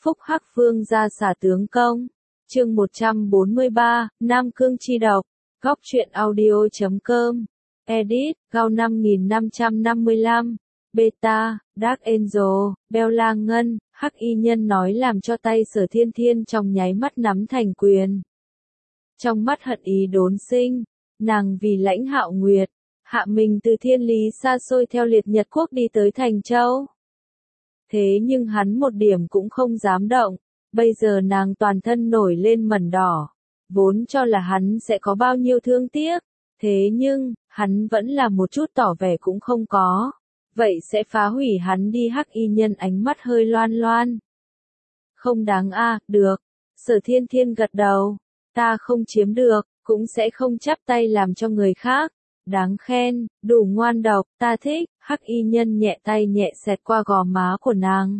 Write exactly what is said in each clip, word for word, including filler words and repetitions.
phúc Hắc Vương ra xả tướng công. Chương một trăm bốn mươi ba, Nam Cương chi độc. Góc truyện audio chấm com. Edit, Gao năm nghìn năm trăm năm mươi lăm. Beta, Dark Angel, Bella Ngân, Hắc Y Nhân nói làm cho tay Sở Thiên Thiên trong nháy mắt nắm thành quyền. Trong mắt hận ý đốn sinh, nàng vì Lãnh Hạo Nguyệt, hạ mình từ thiên lý xa xôi theo liệt Nhật quốc đi tới Thành Châu. Thế nhưng hắn một điểm cũng không dám động, bây giờ nàng toàn thân nổi lên mẩn đỏ, vốn cho là hắn sẽ có bao nhiêu thương tiếc, thế nhưng, hắn vẫn là một chút tỏ vẻ cũng không có, vậy sẽ phá hủy hắn đi. Hắc Y Nhân ánh mắt hơi loan loan. Không đáng a, à, được, Sở Thiên Thiên gật đầu, ta không chiếm được, cũng sẽ không chắp tay làm cho người khác. Đáng khen, đủ ngoan độc, ta thích. Hắc Y Nhân nhẹ tay nhẹ xẹt qua gò má của nàng.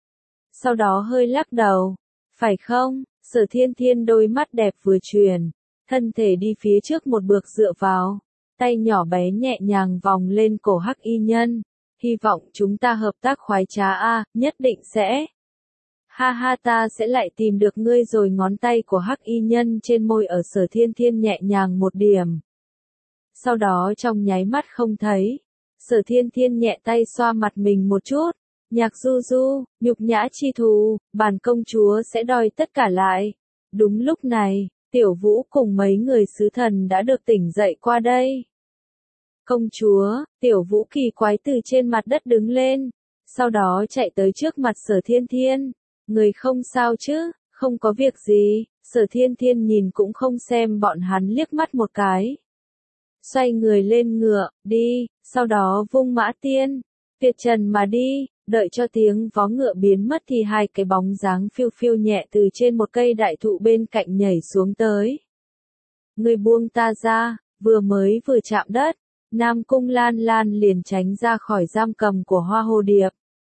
Sau đó hơi lắc đầu. Phải không? Sở Thiên Thiên đôi mắt đẹp vừa chuyển, thân thể đi phía trước một bước dựa vào, tay nhỏ bé nhẹ nhàng vòng lên cổ Hắc Y Nhân. Hy vọng chúng ta hợp tác khoái trá a, nhất định sẽ. Ha ha, ta sẽ lại tìm được ngươi rồi. Ngón tay của Hắc Y Nhân trên môi ở Sở Thiên Thiên nhẹ nhàng một điểm. Sau đó trong nháy mắt không thấy, Sở Thiên Thiên nhẹ tay xoa mặt mình một chút. Nhạc du du, nhục nhã chi thù, bản công chúa sẽ đòi tất cả lại. Đúng lúc này, Tiểu Vũ cùng mấy người sứ thần đã được tỉnh dậy qua đây. Công chúa, Tiểu Vũ kỳ quái từ trên mặt đất đứng lên, sau đó chạy tới trước mặt Sở Thiên Thiên. Người không sao chứ? Không có việc gì. Sở Thiên Thiên nhìn cũng không xem bọn hắn liếc mắt một cái. Xoay người lên ngựa, đi, sau đó vung mã tiên, tuyệt trần mà đi. Đợi cho tiếng vó ngựa biến mất thì hai cái bóng dáng phiêu phiêu nhẹ từ trên một cây đại thụ bên cạnh nhảy xuống tới. Người buông ta ra, vừa mới vừa chạm đất, Nam Cung Lan Lan liền tránh ra khỏi giam cầm của Hoa Hồ Điệp.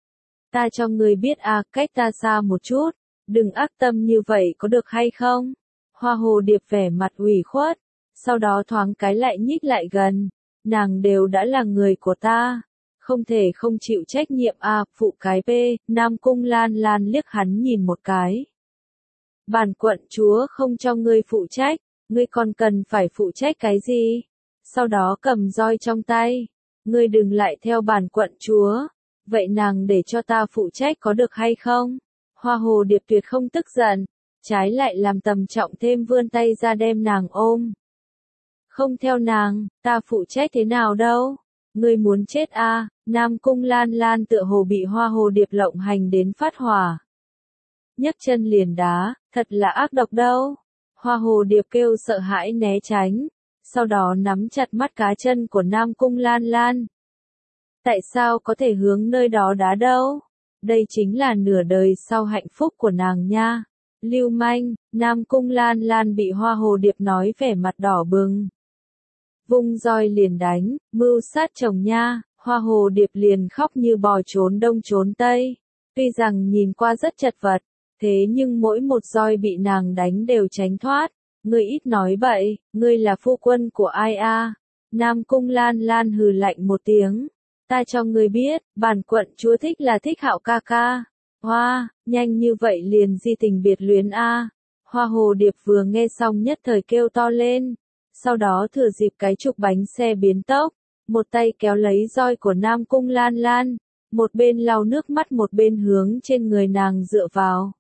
Ta cho người biết à, cách ta xa một chút, đừng ác tâm như vậy có được hay không? Hoa Hồ Điệp vẻ mặt ủy khuất, sau đó thoáng cái lại nhích lại gần, nàng đều đã là người của ta. Không thể không chịu trách nhiệm a, phụ cái b. Nam Cung Lan Lan liếc hắn nhìn một cái. Bản quận chúa không cho ngươi phụ trách, ngươi còn cần phải phụ trách cái gì? Sau đó cầm roi trong tay, ngươi đừng lại theo bản quận chúa, vậy nàng để cho ta phụ trách có được hay không? Hoa Hồ Điệp tuyệt không tức giận, trái lại làm tầm trọng thêm, vươn tay ra đem nàng ôm. Không theo nàng, ta phụ trách thế nào đâu? Ngươi muốn chết a? À? Nam Cung Lan Lan tựa hồ bị Hoa Hồ Điệp lộng hành đến phát hỏa. Nhấc chân liền đá, thật là ác độc đâu. Hoa Hồ Điệp kêu sợ hãi né tránh, sau đó nắm chặt mắt cá chân của Nam Cung Lan Lan. Tại sao có thể hướng nơi đó đá đâu? Đây chính là nửa đời sau hạnh phúc của nàng nha. Lưu manh, Nam Cung Lan Lan bị Hoa Hồ Điệp nói vẻ mặt đỏ bừng. Vung roi liền đánh, mưu sát chồng nha. Hoa Hồ Điệp liền khóc như bò trốn đông trốn tây. Tuy rằng nhìn qua rất chật vật, thế nhưng mỗi một roi bị nàng đánh đều tránh thoát. Ngươi ít nói bậy, ngươi là phu quân của ai a? À? Nam Cung Lan Lan hừ lạnh một tiếng. Ta cho ngươi biết, bản quận chúa thích là thích Hạo ca ca. Hoa, nhanh như vậy liền di tình biệt luyến a? À? Hoa Hồ Điệp vừa nghe xong nhất thời kêu to lên. Sau đó thừa dịp cái trục bánh xe biến tốc, một tay kéo lấy roi của Nam Cung Lan Lan, một bên lau nước mắt một bên hướng trên người nàng dựa vào.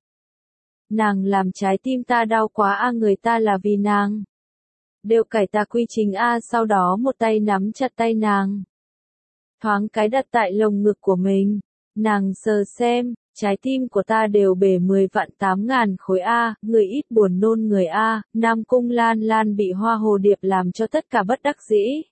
Nàng làm trái tim ta đau quá a, à, người ta là vì nàng. Đều cải tà quy chính a. À, sau đó một tay nắm chặt tay nàng, thoáng cái đặt tại lồng ngực của mình. Nàng sờ xem, trái tim của ta đều bể mười vạn tám ngàn khối a, à, người ít buồn nôn người a. À. Nam Cung Lan Lan bị Hoa Hồ Điệp làm cho tất cả bất đắc dĩ.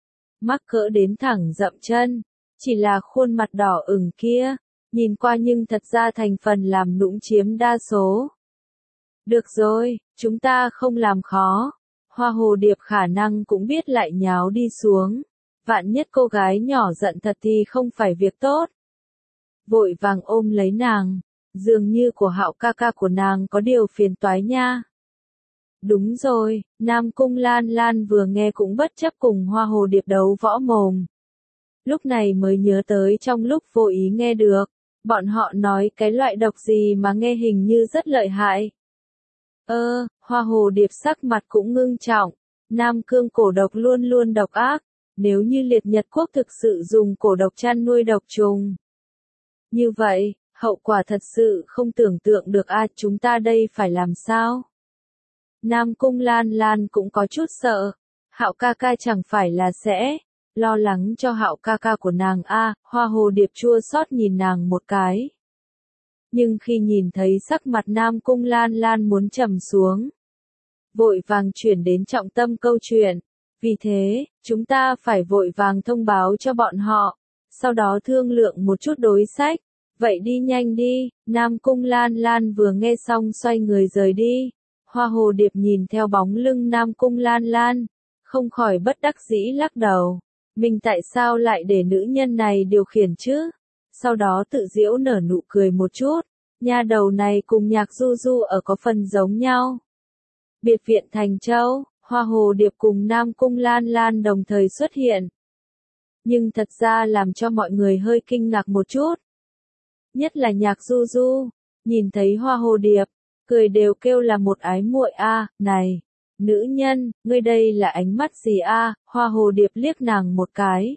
Mắc cỡ đến thẳng dậm chân, chỉ là khuôn mặt đỏ ửng kia, nhìn qua nhưng thật ra thành phần làm nũng chiếm đa số. Được rồi, chúng ta không làm khó. Hoa Hồ Điệp khả năng cũng biết lại nháo đi xuống. Vạn nhất cô gái nhỏ giận thật thì không phải việc tốt. Vội vàng ôm lấy nàng, dường như của Hạo ca ca của nàng có điều phiền toái nha. Đúng rồi, Nam Cung Lan Lan vừa nghe cũng bất chấp cùng Hoa Hồ Điệp đấu võ mồm. Lúc này mới nhớ tới trong lúc vô ý nghe được, Bọn họ nói cái loại độc gì mà nghe hình như rất lợi hại. Ơ, Hoa Hồ Điệp sắc mặt cũng ngưng trọng. Nam Cương cổ độc luôn luôn độc ác. Nếu như Liệt Nhật Quốc thực sự dùng cổ độc chăn nuôi độc trùng. Như vậy, hậu quả thật sự không tưởng tượng được a, chúng ta đây phải làm sao? Nam Cung Lan Lan cũng có chút sợ. Hạo ca ca chẳng phải là sẽ lo lắng cho Hạo ca ca của nàng a, Hoa Hồ Điệp chua xót nhìn nàng một cái. Nhưng khi nhìn thấy sắc mặt Nam Cung Lan Lan muốn trầm xuống, vội vàng chuyển đến trọng tâm câu chuyện. Vì thế, chúng ta phải vội vàng thông báo cho bọn họ, sau đó thương lượng một chút đối sách. Vậy đi nhanh đi, Nam Cung Lan Lan vừa nghe xong xoay người rời đi. Hoa Hồ Điệp nhìn theo bóng lưng Nam Cung Lan Lan, không khỏi bất đắc dĩ lắc đầu. Mình tại sao lại để nữ nhân này điều khiển chứ? Sau đó tự giễu nở nụ cười một chút. Nha đầu này cùng Nhạc Du Du ở có phần giống nhau. Biệt viện Thành Châu, Hoa Hồ Điệp cùng Nam Cung Lan Lan đồng thời xuất hiện. Nhưng thật ra làm cho mọi người hơi kinh ngạc một chút. Nhất là Nhạc Du Du, nhìn thấy Hoa Hồ Điệp, cười đều kêu là một ái muội a, này, nữ nhân, ngươi đây là ánh mắt gì a? Hoa Hồ Điệp liếc nàng một cái.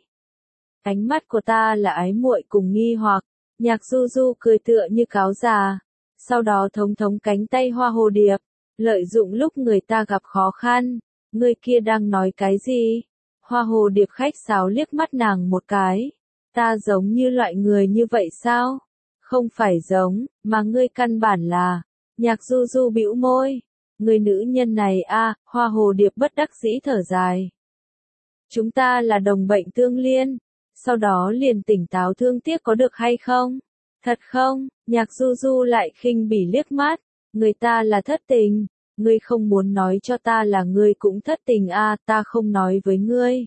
Ánh mắt của ta là ái muội cùng nghi hoặc. Nhạc Du Du cười tựa như cáo già, sau đó thống thống cánh tay Hoa Hồ Điệp, lợi dụng lúc người ta gặp khó khăn. Ngươi kia đang nói cái gì? Hoa Hồ Điệp khách sáo liếc mắt nàng một cái. Ta giống như loại người như vậy sao? Không phải giống, mà ngươi căn bản là. Nhạc Du Du bĩu môi. Người nữ nhân này a, Hoa Hồ Điệp bất đắc dĩ thở dài. Chúng ta là đồng bệnh tương liên. Sau đó liền tỉnh táo thương tiếc có được hay không? Thật không? Nhạc Du Du lại khinh bỉ liếc mắt. Người ta là thất tình. Ngươi không muốn nói cho ta là ngươi cũng thất tình a, ta không nói với ngươi.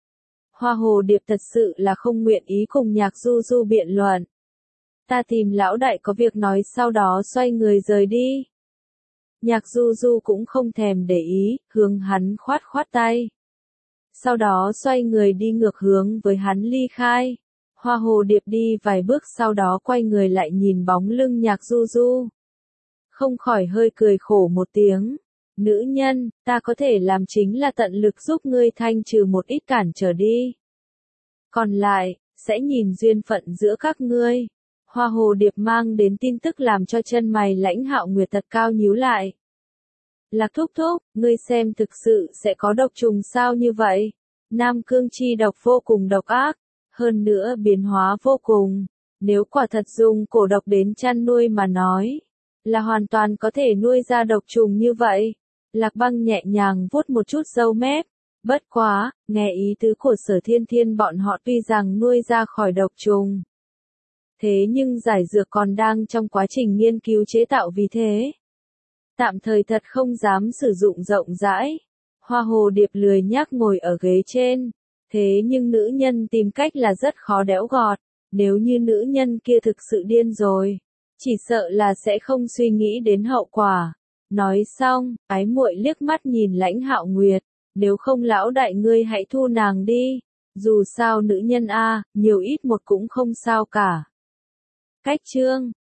Hoa Hồ Điệp thật sự là không nguyện ý cùng Nhạc Du Du biện luận. Ta tìm lão đại có việc nói, sau đó xoay người rời đi. Nhạc Du Du cũng không thèm để ý, hướng hắn khoát khoát tay. Sau đó xoay người đi ngược hướng với hắn ly khai. Hoa Hồ Điệp đi vài bước sau đó quay người lại nhìn bóng lưng Nhạc Du Du. Không khỏi hơi cười khổ một tiếng. Nữ nhân, ta có thể làm chính là tận lực giúp ngươi thanh trừ một ít cản trở đi. Còn lại, sẽ nhìn duyên phận giữa các ngươi. Hoa Hồ Điệp mang đến tin tức làm cho chân mày Lãnh Hạo Nguyệt thật cao nhíu lại. Lạc thúc thúc, ngươi xem thực sự sẽ có độc trùng sao như vậy? Nam Cương chi độc vô cùng độc ác, hơn nữa biến hóa vô cùng. Nếu quả thật dùng cổ độc đến chăn nuôi mà nói, là hoàn toàn có thể nuôi ra độc trùng như vậy. Lạc Băng nhẹ nhàng vuốt một chút râu mép. Bất quá, nghe ý tứ của Sở Thiên Thiên bọn họ tuy rằng nuôi ra khỏi độc trùng. Thế nhưng giải dược còn đang trong quá trình nghiên cứu chế tạo, vì thế tạm thời thật không dám sử dụng rộng rãi. Hoa Hồ Điệp lười nhác ngồi ở ghế trên. Thế nhưng nữ nhân tìm cách là rất khó đẽo gọt. Nếu như nữ nhân kia thực sự điên rồi, chỉ sợ là sẽ không suy nghĩ đến hậu quả. Nói xong, ái muội liếc mắt nhìn Lãnh Hạo Nguyệt. Nếu không lão đại ngươi hãy thu nàng đi. Dù sao nữ nhân a, nhiều ít một cũng không sao cả. Cách chương